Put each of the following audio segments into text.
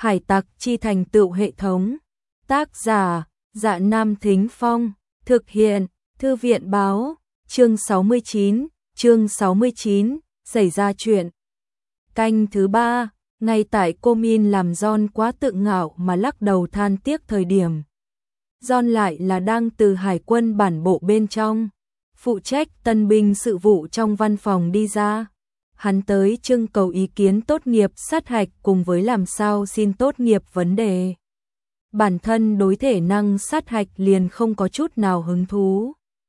Hải tặc chi thành tựu hệ thống. Tác giả: Dạ Nam Thính Phong. Thực hiện: Thư viện báo. Chương 69, xảy ra chuyện. Canh thứ 3, ngay tại cô Min làm John quá tự ngạo mà lắc đầu than tiếc thời điểm. John lại là đang từ hải quân bản bộ bên trong, phụ trách tân binh sự vụ trong văn phòng đi ra. Hắn tới trưng cầu ý kiến tốt nghiệp sát hạch cùng với làm sao xin tốt nghiệp vấn đề. Bản thân đối thể năng sát hạch liền không có chút nào hứng thú.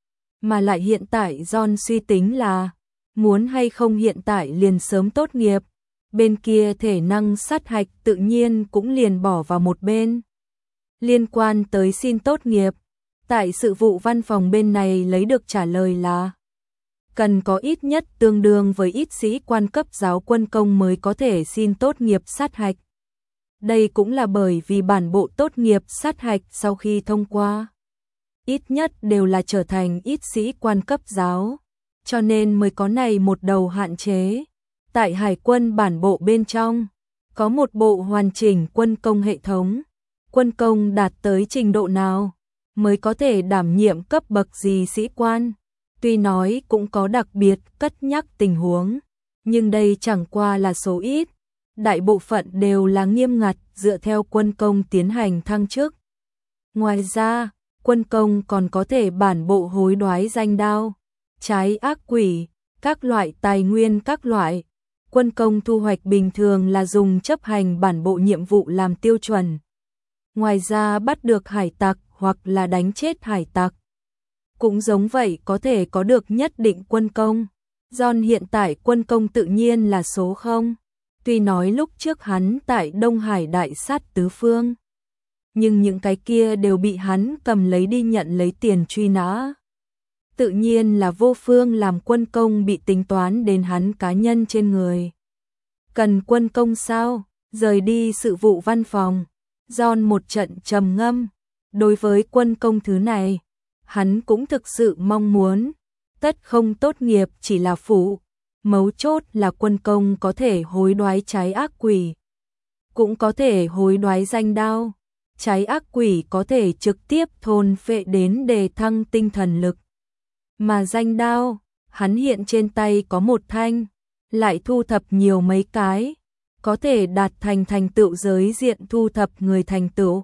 Mà lại hiện tại John suy tính là muốn hay không hiện tại liền sớm tốt nghiệp. Bên kia thể năng sát hạch tự nhiên cũng liền bỏ vào một bên. Liên quan tới xin tốt nghiệp, tại sự vụ văn phòng bên này lấy được trả lời là cần có ít nhất tương đương với ít sĩ quan cấp giáo quân công mới có thể xin tốt nghiệp sát hạch. Đây cũng là bởi vì bản bộ tốt nghiệp sát hạch sau khi thông qua, ít nhất đều là trở thành ít sĩ quan cấp giáo, cho nên mới có này một đầu hạn chế. Tại hải quân bản bộ bên trong, có một bộ hoàn chỉnh quân công hệ thống. Quân công đạt tới trình độ nào mới có thể đảm nhiệm cấp bậc gì sĩ quan. Tuy nói cũng có đặc biệt cất nhắc tình huống, nhưng đây chẳng qua là số ít. Đại bộ phận đều là nghiêm ngặt dựa theo quân công tiến hành thăng chức. Ngoài ra, quân công còn có thể bản bộ hối đoái danh đao, trái ác quỷ, các loại tài nguyên các loại. Quân công thu hoạch bình thường là dùng chấp hành bản bộ nhiệm vụ làm tiêu chuẩn. Ngoài ra bắt được hải tặc hoặc là đánh chết hải tặc, cũng giống vậy có thể có được nhất định quân công. John hiện tại quân công tự nhiên là số 0. Tuy nói lúc trước hắn tại Đông Hải đại sát tứ phương, nhưng những cái kia đều bị hắn cầm lấy đi nhận lấy tiền truy nã. Tự nhiên là vô phương làm quân công bị tính toán đến hắn cá nhân trên người. Cần quân công sao? Rời đi sự vụ văn phòng, John một trận trầm ngâm. Đối với quân công thứ này, hắn cũng thực sự mong muốn. Tất không tốt nghiệp chỉ là phụ, mấu chốt là quân công có thể hối đoái trái ác quỷ, cũng có thể hối đoái danh đao. Trái ác quỷ có thể trực tiếp thôn phệ đến đề thăng tinh thần lực. Mà danh đao, hắn hiện trên tay có một thanh, lại thu thập nhiều mấy cái, có thể đạt thành tựu giới diện thu thập người thành tựu.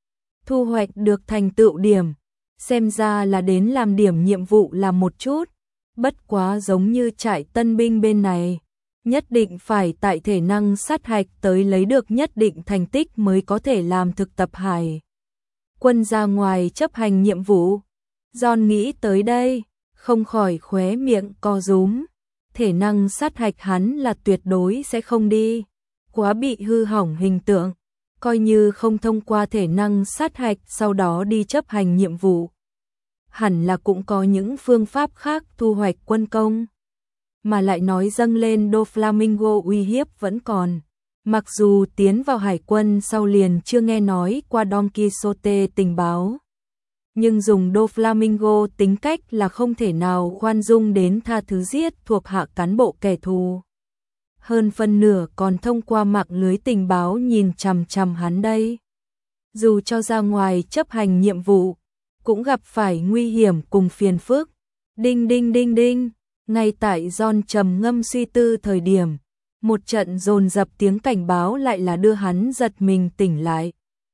Thu hoạch được thành tựu điểm, xem ra là đến làm điểm nhiệm vụ là một chút, bất quá giống như trại tân binh bên này, nhất định phải tại thể năng sát hạch tới lấy được nhất định thành tích mới có thể làm thực tập hải quân ra ngoài chấp hành nhiệm vụ. John nghĩ tới đây, không khỏi khóe miệng co rúm. Thể năng sát hạch hắn là tuyệt đối sẽ không đi, quá bị hư hỏng hình tượng. Coi như không thông qua thể năng sát hạch sau đó đi chấp hành nhiệm vụ, hẳn là cũng có những phương pháp khác thu hoạch quân công. Mà lại nói dâng lên Doflamingo uy hiếp vẫn còn. Mặc dù tiến vào hải quân sau liền chưa nghe nói qua Don Quixote tình báo, nhưng dùng Doflamingo tính cách là không thể nào khoan dung đến tha thứ giết thuộc hạ cán bộ kẻ thù. Hơn phân nửa còn thông qua mạng lưới tình báo nhìn chằm chằm hắn đây. Dù cho ra ngoài chấp hành nhiệm vụ, cũng gặp phải nguy hiểm cùng phiền phức. Đinh đinh đinh đinh, ngay tại John trầm ngâm suy tư thời điểm, một trận dồn dập tiếng cảnh báo lại là đưa hắn giật mình tỉnh lại.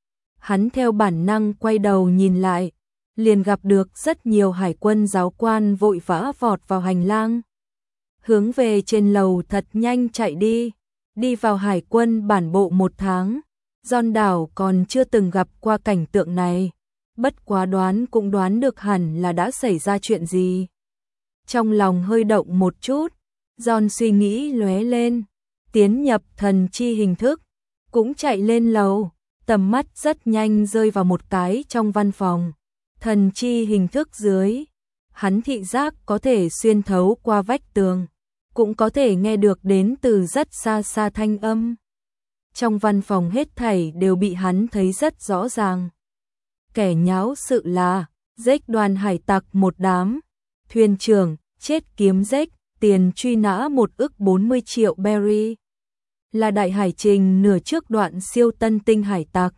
Hắn theo bản năng quay đầu nhìn lại, liền gặp được rất nhiều hải quân giáo quan vội vã vọt vào hành lang, hướng về trên lầu thật nhanh chạy đi. Đi vào hải quân bản bộ 1 tháng, John đảo còn chưa từng gặp qua cảnh tượng này, bất quá đoán cũng đoán được hẳn là đã xảy ra chuyện gì. Trong lòng hơi động một chút, John suy nghĩ lóe lên, tiến nhập thần chi hình thức, cũng chạy lên lầu, tầm mắt rất nhanh rơi vào một cái trong văn phòng. Thần chi hình thức dưới, hắn thị giác có thể xuyên thấu qua vách tường, cũng có thể nghe được đến từ rất xa xa thanh âm. Trong văn phòng hết thảy đều bị hắn thấy rất rõ ràng. Kẻ nháo sự là Jack đoàn hải tặc một đám, thuyền trưởng chết kiếm Jack, tiền truy nã 1 ức 40 triệu berry. là đại hải trình nửa trước đoạn siêu tân tinh hải tặc.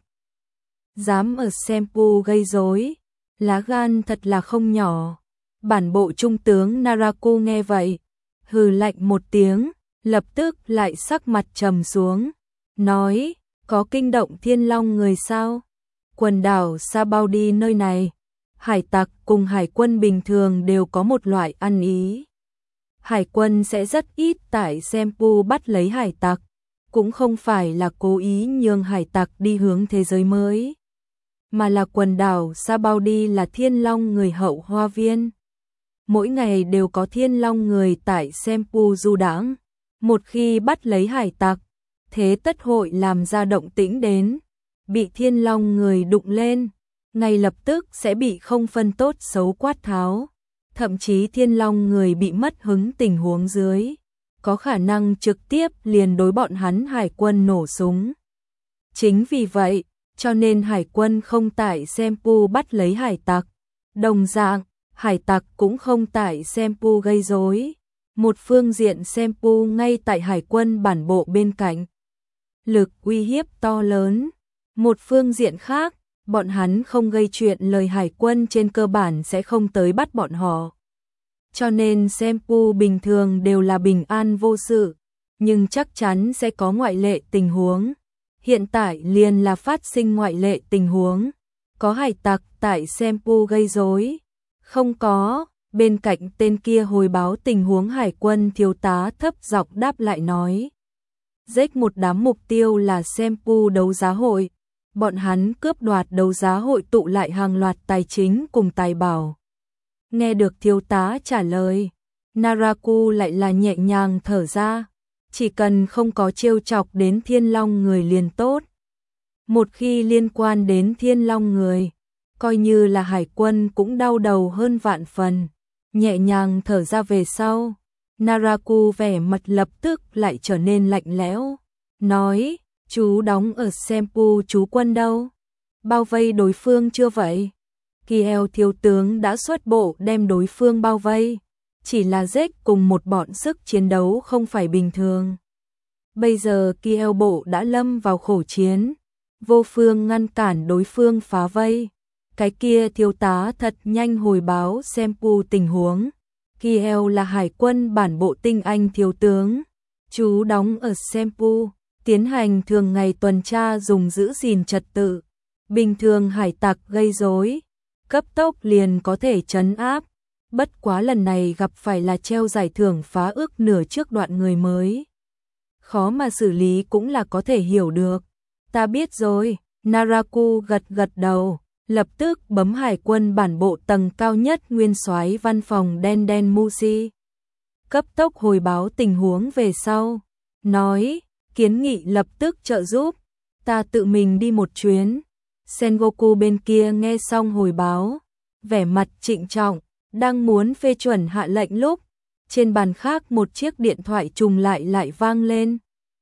Dám ở Senpu gây rối, lá gan thật là không nhỏ. Bản bộ trung tướng Naraku nghe vậy, hừ lạnh một tiếng, lập tức lại sắc mặt trầm xuống, nói, có kinh động Thiên Long người sao? Quần đảo Sabaudi nơi này, hải tặc cùng hải quân bình thường đều có một loại ăn ý. Hải quân sẽ rất ít tại Senpu bắt lấy hải tặc, cũng không phải là cố ý nhường hải tặc đi hướng thế giới mới, mà là quần đảo Sabaudi là Thiên Long người hậu hoa viên. Mỗi ngày đều có Thiên Long người tại Senpu du đãng, một khi bắt lấy hải tặc, thế tất hội làm ra động tĩnh đến, bị Thiên Long người đụng lên, ngay lập tức sẽ bị không phân tốt xấu quát tháo, thậm chí Thiên Long người bị mất hứng tình huống dưới, có khả năng trực tiếp liền đối bọn hắn hải quân nổ súng. Chính vì vậy, cho nên hải quân không tại Senpu bắt lấy hải tặc, đồng dạng, hải tặc cũng không tại Senpu gây rối. Một phương diện Senpu ngay tại hải quân bản bộ bên cạnh, lực uy hiếp to lớn. Một phương diện khác, bọn hắn không gây chuyện lời hải quân trên cơ bản sẽ không tới bắt bọn họ. Cho nên Senpu bình thường đều là bình an vô sự, nhưng chắc chắn sẽ có ngoại lệ tình huống. Hiện tại liền là phát sinh ngoại lệ tình huống, có hải tặc tại Senpu gây rối. Không có, bên cạnh tên kia hồi báo tình huống hải quân thiếu tá thấp giọng đáp lại nói. Giết một đám mục tiêu là Senpu đấu giá hội, bọn hắn cướp đoạt đấu giá hội tụ lại hàng loạt tài chính cùng tài bảo. Nghe được thiếu tá trả lời, Naraku lại là nhẹ nhàng thở ra, chỉ cần không có trêu chọc đến Thiên Long người liền tốt. Một khi liên quan đến Thiên Long người, coi như là hải quân cũng đau đầu hơn vạn phần. Nhẹ nhàng thở ra về sau, Naraku vẻ mặt lập tức lại trở nên lạnh lẽo, nói, chú đóng ở Senpu chú quân đâu? Bao vây đối phương chưa vậy? Kiel thiếu tướng đã xuất bộ đem đối phương bao vây, chỉ là giết cùng một bọn sức chiến đấu không phải bình thường. Bây giờ Kiel bộ đã lâm vào khổ chiến, vô phương ngăn cản đối phương phá vây. Cái kia thiếu tá thật nhanh hồi báo Senpu tình huống. Kiel là hải quân bản bộ tinh anh thiếu tướng, chú đóng ở Senpu, tiến hành thường ngày tuần tra dùng giữ gìn trật tự. Bình thường hải tặc gây rối, cấp tốc liền có thể trấn áp. Bất quá lần này gặp phải là treo giải thưởng phá ước nửa trước đoạn người mới. Khó mà xử lý cũng là có thể hiểu được. Ta biết rồi, Naraku gật gật đầu. Lập tức bấm hải quân bản bộ tầng cao nhất nguyên soái văn phòng Den Mushi. Cấp tốc hồi báo tình huống về sau. Nói, kiến nghị lập tức trợ giúp. Ta tự mình đi một chuyến. Sengoku bên kia nghe xong hồi báo. Vẻ mặt trịnh trọng, đang muốn phê chuẩn hạ lệnh lúc. Trên bàn khác một chiếc điện thoại trùng lại vang lên.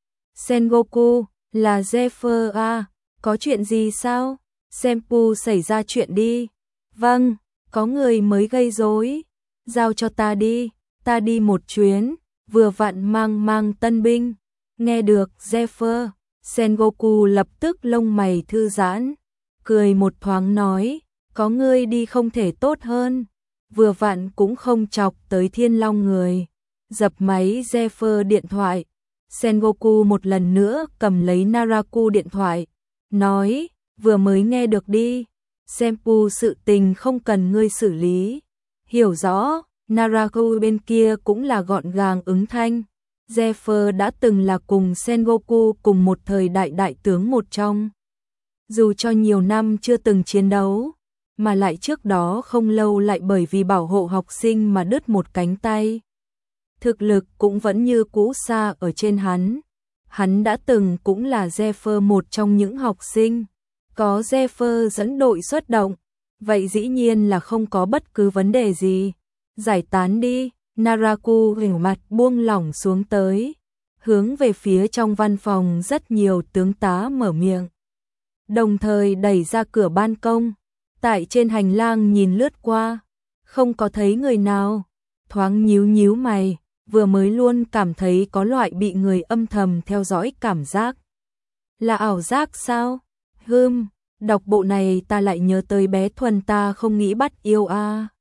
Sengoku, là Zephyr à, có chuyện gì sao? Senpu xảy ra chuyện đi. Vâng, có người mới gây rối. Giao cho ta đi một chuyến, vừa vặn mang tân binh. Nghe được Zephyr, Sengoku lập tức lông mày thư giãn, cười một thoáng nói, có ngươi đi không thể tốt hơn. Vừa vặn cũng không chọc tới Thiên Long người. Dập máy Zephyr điện thoại, Sengoku một lần nữa cầm lấy Naraku điện thoại, nói, vừa mới nghe được đi, Senpu sự tình không cần ngươi xử lý. Hiểu rõ, Naraku bên kia cũng là gọn gàng ứng thanh. Zephyr đã từng là cùng Sengoku cùng một thời đại tướng một trong. Dù cho nhiều năm chưa từng chiến đấu, mà lại trước đó không lâu lại bởi vì bảo hộ học sinh mà đứt một cánh tay. Thực lực cũng vẫn như cũ xa ở trên hắn. Hắn đã từng cũng là Zephyr một trong những học sinh. Có Zephyr dẫn đội xuất động, vậy dĩ nhiên là không có bất cứ vấn đề gì. Giải tán đi, Naraku gương mặt buông lỏng xuống tới, hướng về phía trong văn phòng rất nhiều tướng tá mở miệng. Đồng thời đẩy ra cửa ban công, tại trên hành lang nhìn lướt qua, không có thấy người nào, thoáng nhíu nhíu mày, vừa mới luôn cảm thấy có loại bị người âm thầm theo dõi cảm giác. Là ảo giác sao? Đọc bộ này ta lại nhớ tới bé Thuần ta không nghĩ bắt yêu a.